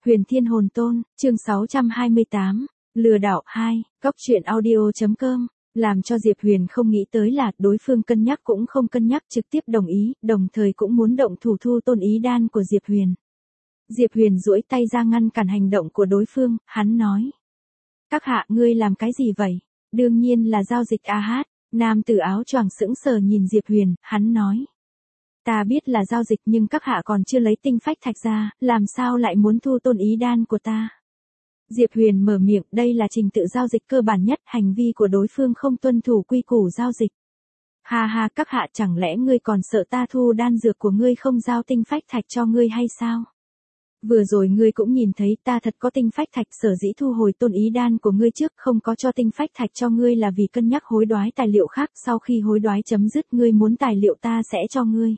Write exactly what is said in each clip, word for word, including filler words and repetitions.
Huyền Thiên Hồn Tôn, chương sáu trăm hai mươi tám, lừa đảo hai, góc truyện audio chấm com, làm cho Diệp Huyền không nghĩ tới là đối phương cân nhắc cũng không cân nhắc trực tiếp đồng ý, đồng thời cũng muốn động thủ thu tôn ý đan của Diệp Huyền. Diệp Huyền duỗi tay ra ngăn cản hành động của đối phương, hắn nói. Các hạ ngươi làm cái gì vậy? Đương nhiên là giao dịch a hát, nam tử áo choàng sững sờ nhìn Diệp Huyền, hắn nói. Ta biết là giao dịch nhưng các hạ còn chưa lấy tinh phách thạch ra, làm sao lại muốn thu tôn ý đan của ta? Diệp Huyền mở miệng, đây là trình tự giao dịch cơ bản nhất, hành vi của đối phương không tuân thủ quy củ giao dịch. Ha ha, các hạ chẳng lẽ ngươi còn sợ ta thu đan dược của ngươi không giao tinh phách thạch cho ngươi hay sao? Vừa rồi ngươi cũng nhìn thấy ta thật có tinh phách thạch, sở dĩ thu hồi tôn ý đan của ngươi trước không có cho tinh phách thạch cho ngươi là vì cân nhắc hối đoái tài liệu khác, sau khi hối đoái chấm dứt ngươi muốn tài liệu ta sẽ cho ngươi.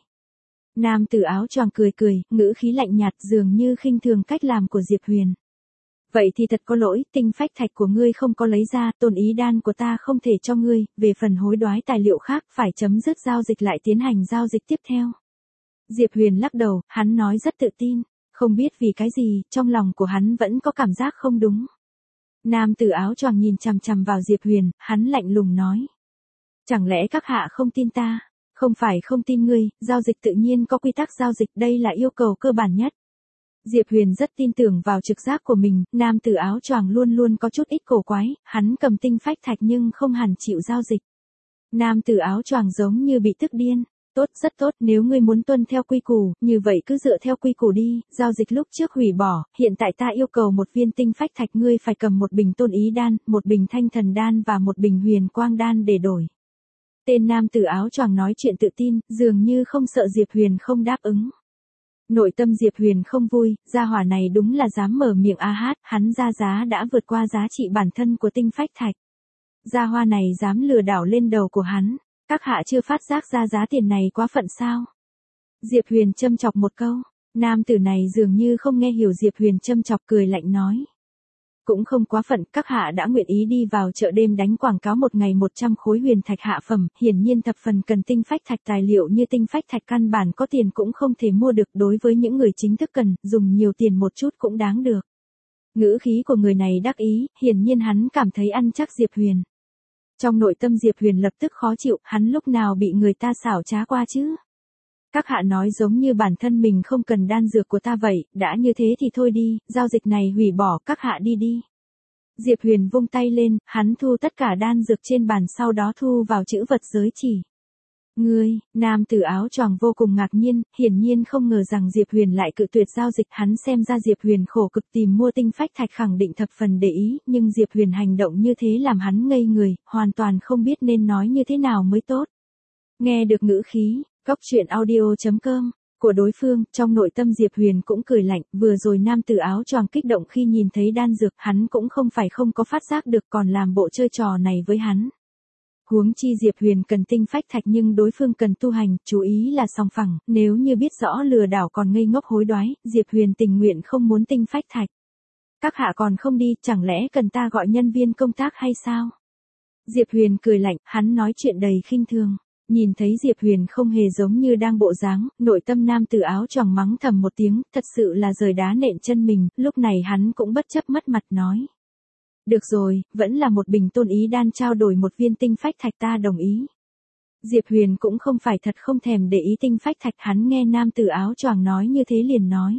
Nam tử áo choàng cười cười, ngữ khí lạnh nhạt dường như khinh thường cách làm của Diệp Huyền. Vậy thì thật có lỗi, tinh phách thạch của ngươi không có lấy ra, tôn ý đan của ta không thể cho ngươi, về phần hối đoái tài liệu khác phải chấm dứt giao dịch lại tiến hành giao dịch tiếp theo. Diệp Huyền lắc đầu, hắn nói rất tự tin, không biết vì cái gì, trong lòng của hắn vẫn có cảm giác không đúng. Nam tử áo choàng nhìn chằm chằm vào Diệp Huyền, hắn lạnh lùng nói. Chẳng lẽ các hạ không tin ta? Không phải không tin ngươi, giao dịch tự nhiên có quy tắc giao dịch, đây là yêu cầu cơ bản nhất. Diệp Huyền rất tin tưởng vào trực giác của mình, nam tử áo choàng luôn luôn có chút ít cổ quái, hắn cầm tinh phách thạch nhưng không hẳn chịu giao dịch. Nam tử áo choàng giống như bị tức điên, tốt rất tốt, nếu ngươi muốn tuân theo quy củ, như vậy cứ dựa theo quy củ đi, giao dịch lúc trước hủy bỏ, hiện tại ta yêu cầu một viên tinh phách thạch, ngươi phải cầm một bình tôn ý đan, một bình thanh thần đan và một bình huyền quang đan để đổi. Tên nam tử áo choàng nói chuyện tự tin, dường như không sợ Diệp Huyền không đáp ứng. Nội tâm Diệp Huyền không vui, gia hỏa này đúng là dám mở miệng a hát, hắn ra giá đã vượt qua giá trị bản thân của tinh phách thạch. Gia hoa này dám lừa đảo lên đầu của hắn, các hạ chưa phát giác ra giá tiền này quá phận sao? Diệp Huyền châm chọc một câu, nam tử này dường như không nghe hiểu Diệp Huyền châm chọc, cười lạnh nói. Cũng không quá phận, các hạ đã nguyện ý đi vào chợ đêm đánh quảng cáo một ngày một trăm khối huyền thạch hạ phẩm, hiển nhiên thập phần cần tinh phách thạch, tài liệu như tinh phách thạch căn bản có tiền cũng không thể mua được, đối với những người chính thức cần, dùng nhiều tiền một chút cũng đáng được. Ngữ khí của người này đắc ý, hiển nhiên hắn cảm thấy ăn chắc Diệp Huyền. Trong nội tâm Diệp Huyền lập tức khó chịu, hắn lúc nào bị người ta xảo trá qua chứ? Các hạ nói giống như bản thân mình không cần đan dược của ta vậy, đã như thế thì thôi đi, giao dịch này hủy bỏ, các hạ đi đi. Diệp Huyền vung tay lên, hắn thu tất cả đan dược trên bàn sau đó thu vào chữ vật giới chỉ. Ngươi, nam tử áo choàng vô cùng ngạc nhiên, hiển nhiên không ngờ rằng Diệp Huyền lại cự tuyệt giao dịch, hắn xem ra Diệp Huyền khổ cực tìm mua tinh phách thạch khẳng định thập phần để ý, nhưng Diệp Huyền hành động như thế làm hắn ngây người, hoàn toàn không biết nên nói như thế nào mới tốt. Nghe được ngữ khí, góc truyện audio chấm com của đối phương, trong nội tâm Diệp Huyền cũng cười lạnh, vừa rồi nam tử áo choàng kích động khi nhìn thấy đan dược, hắn cũng không phải không có phát giác được còn làm bộ chơi trò này với hắn. Huống chi Diệp Huyền cần tinh phách thạch nhưng đối phương cần tu hành, chú ý là song phẳng, nếu như biết rõ lừa đảo còn ngây ngốc hối đoái, Diệp Huyền tình nguyện không muốn tinh phách thạch. Các hạ còn không đi, chẳng lẽ cần ta gọi nhân viên công tác hay sao? Diệp Huyền cười lạnh, hắn nói chuyện đầy khinh thường. Nhìn thấy Diệp Huyền không hề giống như đang bộ dáng, nội tâm nam tử áo choàng mắng thầm một tiếng, thật sự là rời đá nện chân mình, lúc này hắn cũng bất chấp mất mặt nói. Được rồi, vẫn là một bình tôn ý đan trao đổi một viên tinh phách thạch, ta đồng ý. Diệp Huyền cũng không phải thật không thèm để ý tinh phách thạch, hắn nghe nam tử áo choàng nói như thế liền nói.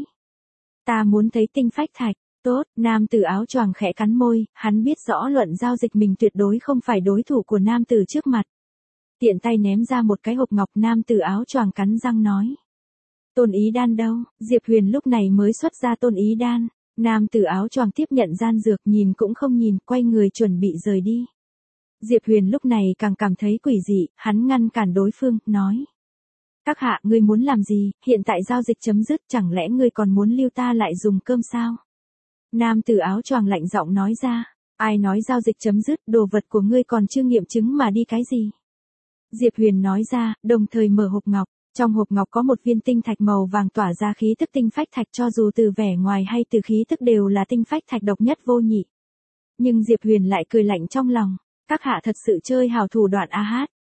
Ta muốn thấy tinh phách thạch, tốt, nam tử áo choàng khẽ cắn môi, hắn biết rõ luận giao dịch mình tuyệt đối không phải đối thủ của nam tử trước mặt. Tiện tay ném ra một cái hộp ngọc, nam tử áo choàng cắn răng nói. Tôn ý đan đâu? Diệp Huyền lúc này mới xuất ra tôn ý đan. Nam tử áo choàng tiếp nhận gian dược, nhìn cũng không nhìn, quay người chuẩn bị rời đi. Diệp Huyền lúc này càng cảm thấy quỷ dị, hắn ngăn cản đối phương, nói. Các hạ, ngươi muốn làm gì, hiện tại giao dịch chấm dứt, chẳng lẽ ngươi còn muốn lưu ta lại dùng cơm sao? Nam tử áo choàng lạnh giọng nói ra. Ai nói giao dịch chấm dứt, đồ vật của ngươi còn chưa nghiệm chứng mà đi cái gì? Diệp Huyền nói ra, đồng thời mở hộp ngọc. Trong hộp ngọc có một viên tinh thạch màu vàng tỏa ra khí tức tinh phách thạch, cho dù từ vẻ ngoài hay từ khí tức đều là tinh phách thạch độc nhất vô nhị. Nhưng Diệp Huyền lại cười lạnh trong lòng. Các hạ thật sự chơi hào thủ đoạn a hát.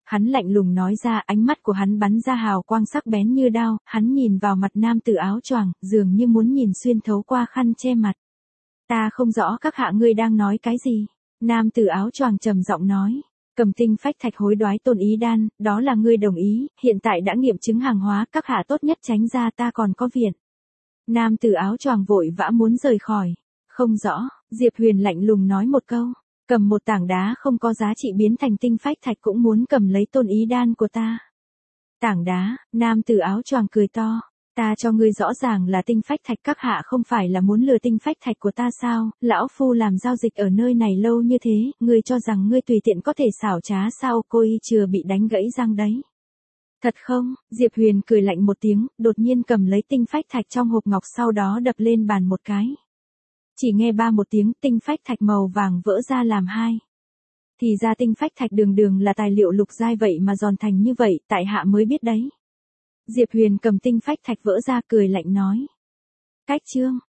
Hắn lạnh lùng nói ra, ánh mắt của hắn bắn ra hào quang sắc bén như đao, hắn nhìn vào mặt nam tử áo choàng, dường như muốn nhìn xuyên thấu qua khăn che mặt. Ta không rõ các hạ ngươi đang nói cái gì. Nam tử áo choàng trầm giọng nói. Cầm tinh phách thạch hối đoái tôn ý đan, đó là ngươi đồng ý, hiện tại đã nghiệm chứng hàng hóa, các hạ tốt nhất tránh ra, ta còn có viện. Nam tử áo choàng vội vã muốn rời khỏi. Không rõ, Diệp Huyền lạnh lùng nói một câu. Cầm một tảng đá không có giá trị biến thành tinh phách thạch cũng muốn cầm lấy tôn ý đan của ta. Tảng đá, nam tử áo choàng cười to. Ta cho ngươi rõ ràng là tinh phách thạch, các hạ không phải là muốn lừa tinh phách thạch của ta sao, lão phu làm giao dịch ở nơi này lâu như thế, ngươi cho rằng ngươi tùy tiện có thể xảo trá sao, cô y chừa bị đánh gãy răng đấy. Thật không, Diệp Huyền cười lạnh một tiếng, đột nhiên cầm lấy tinh phách thạch trong hộp ngọc sau đó đập lên bàn một cái. Chỉ nghe ba một tiếng, tinh phách thạch màu vàng vỡ ra làm hai. Thì ra tinh phách thạch đường đường là tài liệu lục giai vậy mà giòn thành như vậy, tại hạ mới biết đấy. Diệp Huyền cầm tinh phách thạch vỡ ra cười lạnh nói. Cách chương,